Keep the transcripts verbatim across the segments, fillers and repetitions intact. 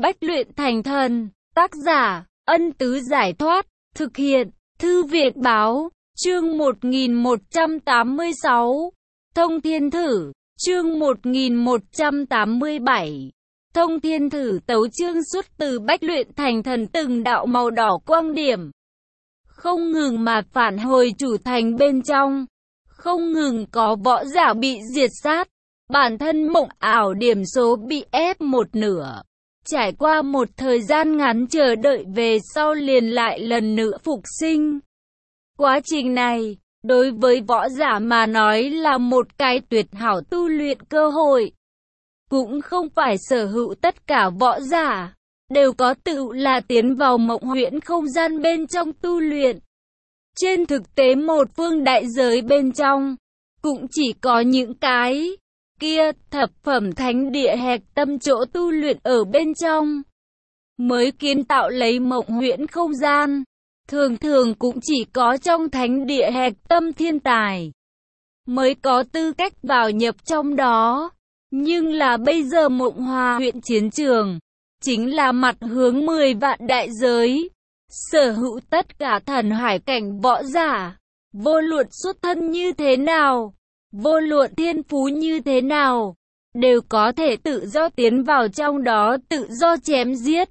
Bách luyện thành thần. Tác giả, Ân Tứ Giải Thoát. Thực hiện, Thư viện Báo. Chương một nghìn một trăm tám mươi sáu. Thông Thiên Thử. Chương một nghìn một trăm tám mươi bảy. Thông Thiên Thử tấu chương xuất từ Bách luyện thành thần từng đạo màu đỏ quang điểm. Không ngừng mà phản hồi chủ thành bên trong. Không ngừng có võ giả bị diệt sát. Bản thân mộng ảo điểm số bị ép một nửa. Trải qua một thời gian ngắn chờ đợi về sau liền lại lần nữa phục sinh. Quá trình này, đối với võ giả mà nói là một cái tuyệt hảo tu luyện cơ hội. Cũng không phải sở hữu tất cả võ giả, đều có tự là tiến vào mộng huyễn không gian bên trong tu luyện. Trên thực tế một phương đại giới bên trong, cũng chỉ có những cái kia thập phẩm thánh địa hạch tâm chỗ tu luyện ở bên trong mới kiến tạo lấy mộng huyễn không gian. Thường thường cũng chỉ có trong thánh địa hạch tâm thiên tài mới có tư cách vào nhập trong đó. Nhưng là bây giờ Mộng Hòa huyện chiến trường chính là mặt hướng mười vạn đại giới, sở hữu tất cả thần hải cảnh võ giả, vô luận xuất thân như thế nào, vô luận thiên phú như thế nào, đều có thể tự do tiến vào trong đó tự do chém giết.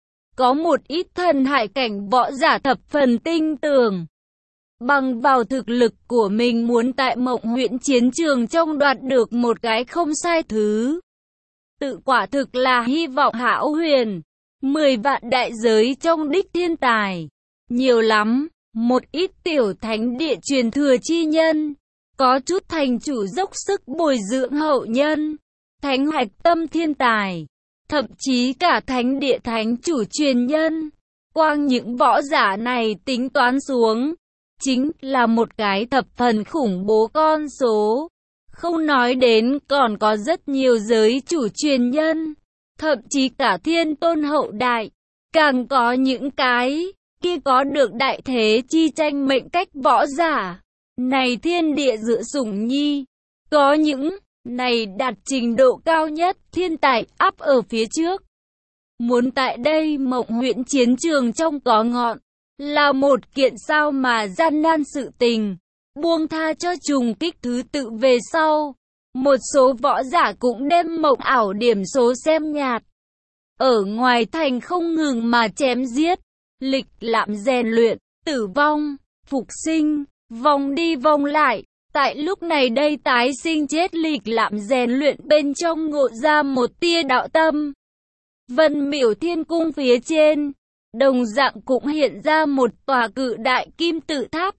Có một ít thần hải cảnh võ giả thập phần tinh tường, bằng vào thực lực của mình muốn tại mộng huyễn chiến trường trong đoạt được một cái không sai thứ. Tự quả thực là hy vọng hão huyền. Mười vạn đại giới trong đích thiên tài nhiều lắm, một ít tiểu thánh địa truyền thừa chi nhân, có chút thành chủ dốc sức bồi dưỡng hậu nhân, thánh hạch tâm thiên tài, thậm chí cả thánh địa thánh chủ truyền nhân. Quang những võ giả này tính toán xuống, chính là một cái thập phần khủng bố con số. Không nói đến còn có rất nhiều giới chủ truyền nhân, thậm chí cả thiên tôn hậu đại, càng có những cái kia có được đại thế chi tranh mệnh cách võ giả. Này thiên địa dự sủng nhi, có những này đạt trình độ cao nhất thiên tài áp ở phía trước. Muốn tại đây mộng huyễn chiến trường trong có ngọn, là một kiện sao mà gian nan sự tình. Buông tha cho trùng kích thứ tự về sau, một số võ giả cũng đem mộng ảo điểm số xem nhạt. Ở ngoài thành không ngừng mà chém giết, lịch lãm rèn luyện, tử vong, phục sinh, vòng đi vòng lại. Tại lúc này đây tái sinh chết lịch lãm rèn luyện bên trong ngộ ra một tia đạo tâm. Vân Miểu Thiên Cung phía trên, đồng dạng cũng hiện ra một tòa cự đại kim tự tháp.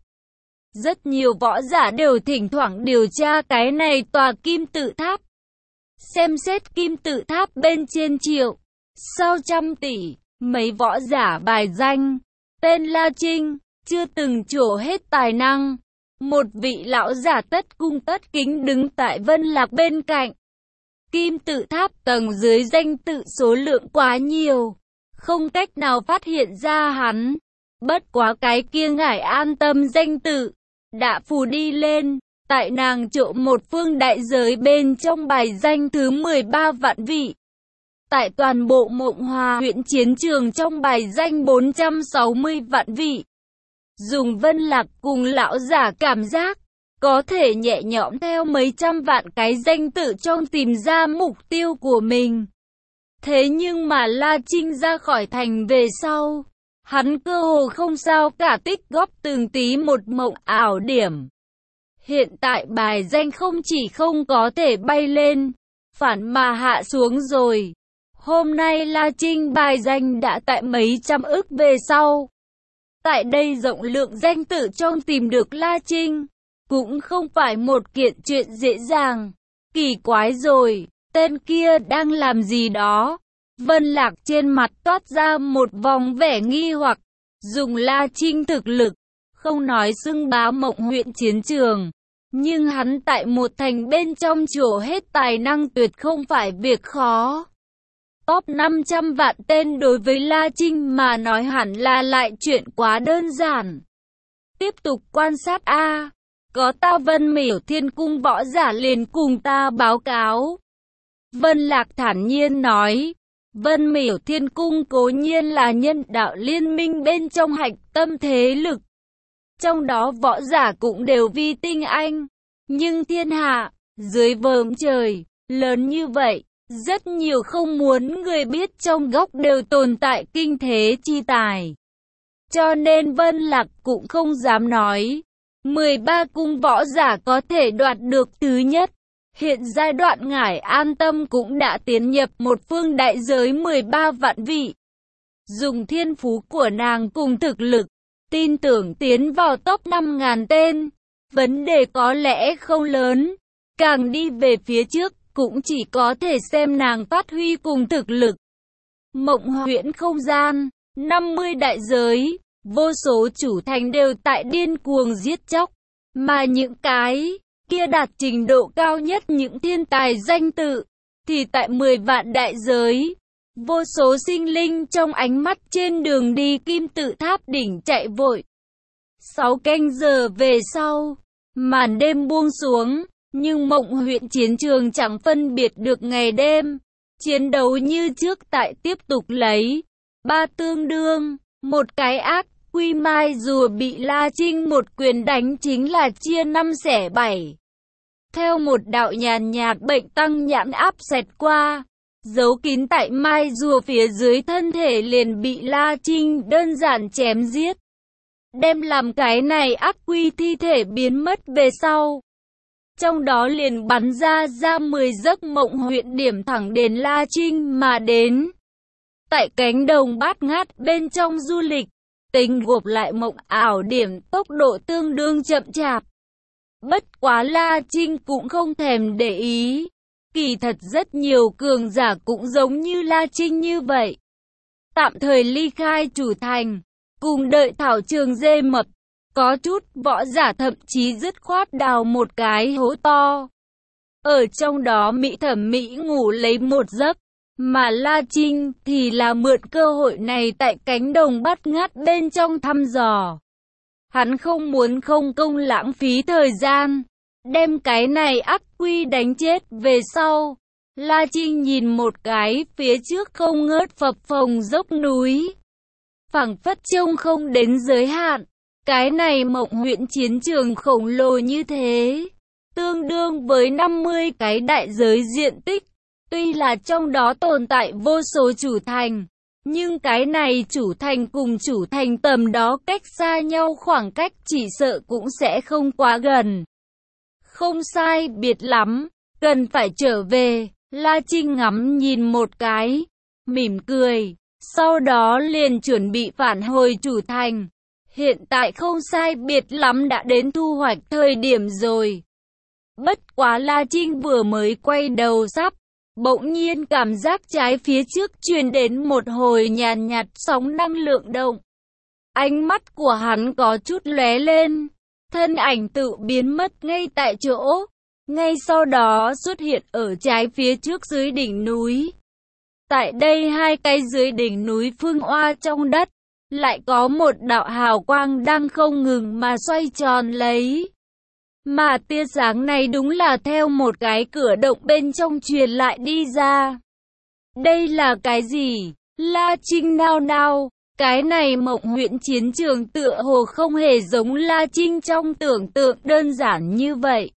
Rất nhiều võ giả đều thỉnh thoảng điều tra cái này tòa kim tự tháp. Xem xét kim tự tháp bên trên triệu, sau trăm tỷ, mấy võ giả bài danh, tên La Trinh, chưa từng trổ hết tài năng. Một vị lão giả tất cung tất kính đứng tại Vân Lạc bên cạnh. Kim tự tháp tầng dưới danh tự số lượng quá nhiều, không cách nào phát hiện ra hắn. Bất quá cái kia ngải an tâm danh tự đã phù đi lên, tại nàng trộm một phương đại giới bên trong bài danh thứ mười ba vạn vị. Tại toàn bộ Mộng Hòa huyện chiến trường trong bài danh bốn trăm sáu mươi vạn vị. Dùng Vân Lạc cùng lão giả cảm giác, có thể nhẹ nhõm theo mấy trăm vạn cái danh tự trong tìm ra mục tiêu của mình. Thế nhưng mà La Trinh ra khỏi thành về sau, hắn cơ hồ không sao cả tích góp từng tí một mộng ảo điểm. Hiện tại bài danh không chỉ không có thể bay lên, phản mà hạ xuống rồi. Hôm nay La Trinh bài danh đã tại mấy trăm ức về sau. Tại đây rộng lượng danh tự trong tìm được La Trinh, cũng không phải một kiện chuyện dễ dàng. Kỳ quái rồi, tên kia đang làm gì đó? Vân Lạc trên mặt toát ra một vòng vẻ nghi hoặc. Dùng La Trinh thực lực, không nói xưng bá mộng huyện chiến trường, nhưng hắn tại một thành bên trong trổ hết tài năng tuyệt không phải việc khó. Top năm trăm vạn tên đối với La Trinh mà nói hẳn là lại chuyện quá đơn giản. Tiếp tục quan sát a, có ta Vân Miểu Thiên Cung võ giả liền cùng ta báo cáo. Vân Lạc thản nhiên nói, Vân Miểu Thiên Cung cố nhiên là nhân đạo liên minh bên trong hạch tâm thế lực. Trong đó võ giả cũng đều vi tinh anh. Nhưng thiên hạ, dưới vòm trời, lớn như vậy, rất nhiều không muốn người biết trong góc đều tồn tại kinh thế chi tài. Cho nên Vân Lạc cũng không dám nói, mười ba cung võ giả có thể đoạt được thứ nhất. Hiện giai đoạn Ngải An Tâm cũng đã tiến nhập một phương đại giới mười ba vạn vị. Dùng thiên phú của nàng cùng thực lực, tin tưởng tiến vào top năm ngàn tên. Vấn đề có lẽ không lớn, càng đi về phía trước cũng chỉ có thể xem nàng phát huy cùng thực lực. Mộng huyễn không gian, năm mươi đại giới, vô số chủ thành đều tại điên cuồng giết chóc, mà những cái kia đạt trình độ cao nhất những thiên tài danh tự, thì tại mười vạn đại giới, vô số sinh linh trong ánh mắt trên đường đi kim tự tháp đỉnh chạy vội. Sáu canh giờ về sau, màn đêm buông xuống, nhưng mộng huyện chiến trường chẳng phân biệt được ngày đêm. Chiến đấu như trước tại tiếp tục lấy. Ba tương đương, một cái ác, quy mai rùa bị La Trinh một quyền đánh chính là chia năm xẻ bảy. Theo một đạo nhàn nhạt bệnh tăng nhãn áp xẹt qua, giấu kín tại mai rùa phía dưới thân thể liền bị La Trinh đơn giản chém giết. Đem làm cái này ác quy thi thể biến mất về sau. Trong đó liền bắn ra ra mười giấc mộng huyện điểm thẳng đến La Trinh mà đến. Tại cánh đồng bát ngát bên trong du lịch, tính gộp lại mộng ảo điểm tốc độ tương đương chậm chạp. Bất quá La Trinh cũng không thèm để ý. Kỳ thật rất nhiều cường giả cũng giống như La Trinh như vậy. Tạm thời ly khai chủ thành, cùng đợi thảo trường dê mập. Có chút võ giả thậm chí dứt khoát đào một cái hố to. Ở trong đó Mỹ Thẩm Mỹ ngủ lấy một giấc. Mà La Trinh thì là mượn cơ hội này tại cánh đồng bát ngát bên trong thăm dò. Hắn không muốn không công lãng phí thời gian, đem cái này ác quy đánh chết về sau. La Trinh nhìn một cái phía trước không ngớt phập phồng dốc núi. Phảng phất trông không đến giới hạn. Cái này mộng huyện chiến trường khổng lồ như thế, tương đương với năm mươi cái đại giới diện tích. Tuy là trong đó tồn tại vô số chủ thành, nhưng cái này chủ thành cùng chủ thành tầm đó cách xa nhau khoảng cách chỉ sợ cũng sẽ không quá gần. Không sai biệt lắm, cần phải trở về. La Trinh ngắm nhìn một cái, mỉm cười, sau đó liền chuẩn bị phản hồi chủ thành. Hiện tại không sai biệt lắm đã đến thu hoạch thời điểm rồi. Bất quá La Trinh vừa mới quay đầu sắp, bỗng nhiên cảm giác trái phía trước truyền đến một hồi nhàn nhạt sóng năng lượng động. Ánh mắt của hắn có chút lóe lên, thân ảnh tự biến mất ngay tại chỗ. Ngay sau đó xuất hiện ở trái phía trước dưới đỉnh núi. Tại đây hai cái dưới đỉnh núi phương oa trong đất, lại có một đạo hào quang đang không ngừng mà xoay tròn lấy. Mà tia sáng này đúng là theo một cái cửa động bên trong truyền lại đi ra. Đây là cái gì? La Trinh nao nao, cái này mộng huyện chiến trường tựa hồ không hề giống La Trinh trong tưởng tượng đơn giản như vậy.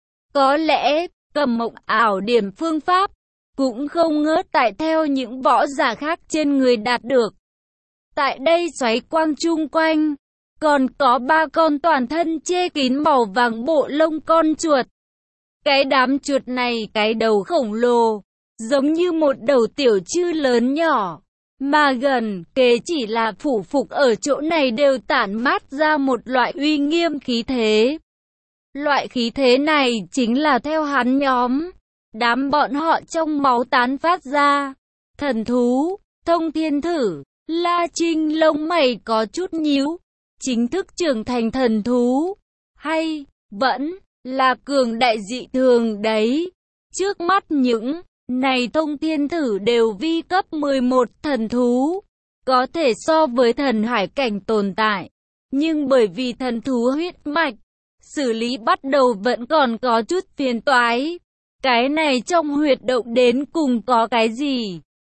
Có lẽ, cầm mộng ảo điểm phương pháp, cũng không ngớt tại theo những võ giả khác trên người đạt được. Tại đây xoáy quang chung quanh, còn có ba con toàn thân che kín màu vàng bộ lông con chuột. Cái đám chuột này cái đầu khổng lồ, giống như một đầu tiểu trư lớn nhỏ, mà gần kề chỉ là phủ phục ở chỗ này đều tản mát ra một loại uy nghiêm khí thế. Loại khí thế này chính là theo hắn nhóm, đám bọn họ trong máu tán phát ra. Thần thú, thông thiên thử, La Trinh lông mày có chút nhíu. Chính thức trưởng thành thần thú, hay vẫn là cường đại dị thường đấy. Trước mắt những này thông thiên thử đều vi cấp mười một thần thú, có thể so với thần hải cảnh tồn tại. Nhưng bởi vì thần thú huyết mạch, xử lý bắt đầu vẫn còn có chút phiền toái. Cái này trong huyệt động đến cùng có cái gì?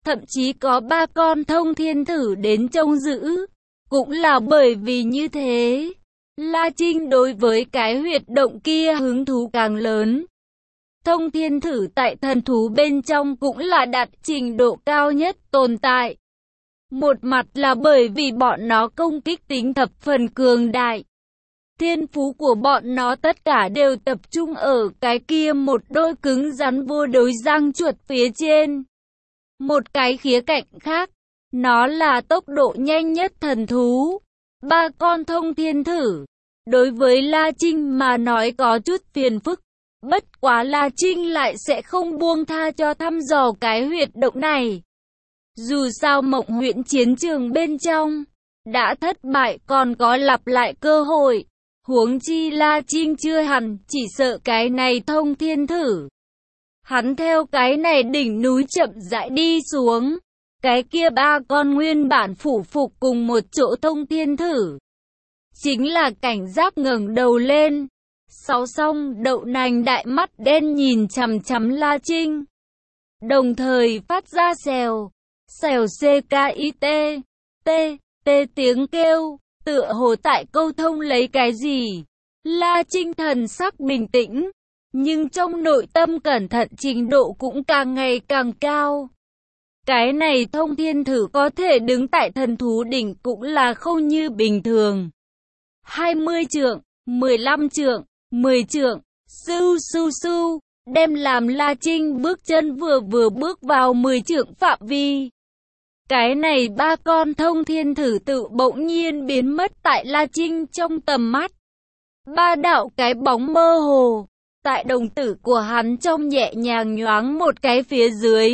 thậm chí có ba con thông thiên thử đến trông giữ. Cũng là bởi vì như thế, La Trinh đối với cái huyệt động kia hứng thú càng lớn. Thông thiên thử tại thần thú bên trong cũng là đạt trình độ cao nhất tồn tại. Một mặt là bởi vì bọn nó công kích tính thập phần cường đại. Thiên phú của bọn nó tất cả đều tập trung ở cái kia một đôi cứng rắn vô đối răng chuột phía trên. Một cái khía cạnh khác, nó là tốc độ nhanh nhất thần thú. Ba con thông thiên thử, đối với La Trinh mà nói có chút phiền phức. Bất quá La Trinh lại sẽ không buông tha cho thăm dò cái huyệt động này. Dù sao Mộng Huyễn chiến trường bên trong đã thất bại, còn có lặp lại cơ hội. Huống chi La Trinh chưa hẳn chỉ sợ cái này thông thiên thử. Hắn theo cái này đỉnh núi chậm rãi đi xuống. Cái kia ba con nguyên bản phủ phục cùng một chỗ thông thiên thử, chính là cảnh giác ngẩng đầu lên. Sáu song đậu nành đại mắt đen nhìn chằm chằm La Trinh, đồng thời phát ra xèo, xèo ckit, t, t tiếng kêu, tựa hồ tại câu thông lấy cái gì. La Trinh thần sắc bình tĩnh, nhưng trong nội tâm cẩn thận trình độ cũng càng ngày càng cao. Cái này thông thiên thử có thể đứng tại thần thú đỉnh cũng là không như bình thường. hai mươi trượng, mười lăm trượng, mười trượng, su su su, đem làm La Trinh bước chân vừa vừa bước vào mười trượng phạm vi. Cái này ba con thông thiên thử tự bỗng nhiên biến mất tại La Trinh trong tầm mắt. Ba đạo cái bóng mơ hồ, tại đồng tử của hắn trong nhẹ nhàng nhoáng một cái phía dưới.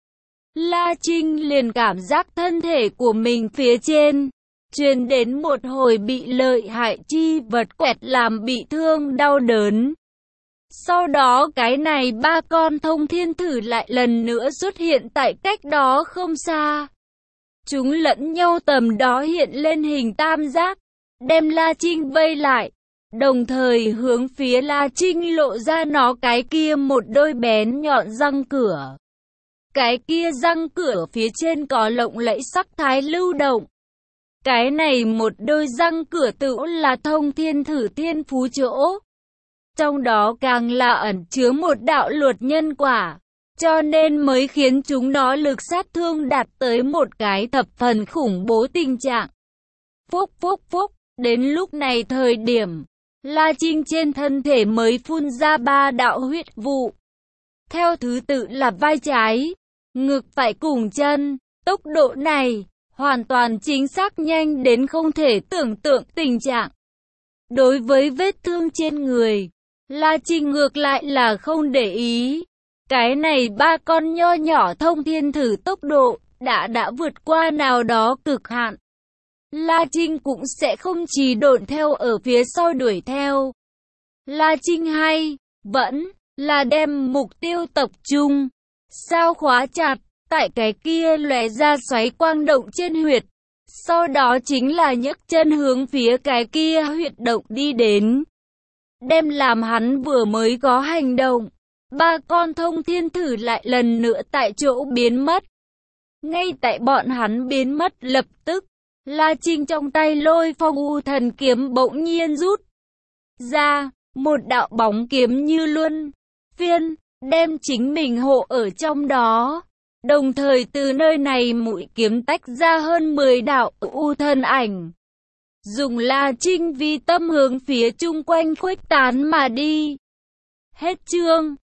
La Trinh liền cảm giác thân thể của mình phía trên truyền đến một hồi bị lợi hại chi vật quẹt làm bị thương đau đớn. Sau đó cái này ba con thông thiên thử lại lần nữa xuất hiện tại cách đó không xa. Chúng lẫn nhau tầm đó hiện lên hình tam giác, đem La Trinh vây lại, đồng thời hướng phía La Trinh lộ ra nó cái kia một đôi bén nhọn răng cửa. Cái kia răng cửa phía trên có lộng lẫy sắc thái lưu động. Cái này một đôi răng cửa tự là thông thiên thử thiên phú chỗ. Trong đó càng là ẩn chứa một đạo luật nhân quả, cho nên mới khiến chúng nó lực sát thương đạt tới một cái thập phần khủng bố tình trạng. Phúc phúc phúc, đến lúc này thời điểm, La Trinh trên thân thể mới phun ra ba đạo huyết vụ. Theo thứ tự là vai trái, ngực phải cùng chân. Tốc độ này hoàn toàn chính xác nhanh đến không thể tưởng tượng tình trạng. Đối với vết thương trên người, La Trinh ngược lại là không để ý. Cái này ba con nho nhỏ thông thiên thử tốc độ đã đã vượt qua nào đó cực hạn. La Trinh cũng sẽ không chỉ độn theo ở phía sau đuổi theo. La Trinh hay vẫn là đem mục tiêu tập trung, sao khóa chặt tại cái kia lóe ra xoáy quang động trên huyệt. Sau đó chính là nhấc chân hướng phía cái kia huyệt động đi đến. Đem làm hắn vừa mới có hành động, ba con thông thiên thử lại lần nữa tại chỗ biến mất. Ngay tại bọn hắn biến mất lập tức, La Trinh trong tay lôi phong u thần kiếm bỗng nhiên rút ra, một đạo bóng kiếm như luân phiên, đem chính mình hộ ở trong đó. Đồng thời từ nơi này mũi kiếm tách ra hơn mười đạo u thân ảnh. Dùng La Trinh vi tâm hướng phía chung quanh khuếch tán mà đi. Hết chương.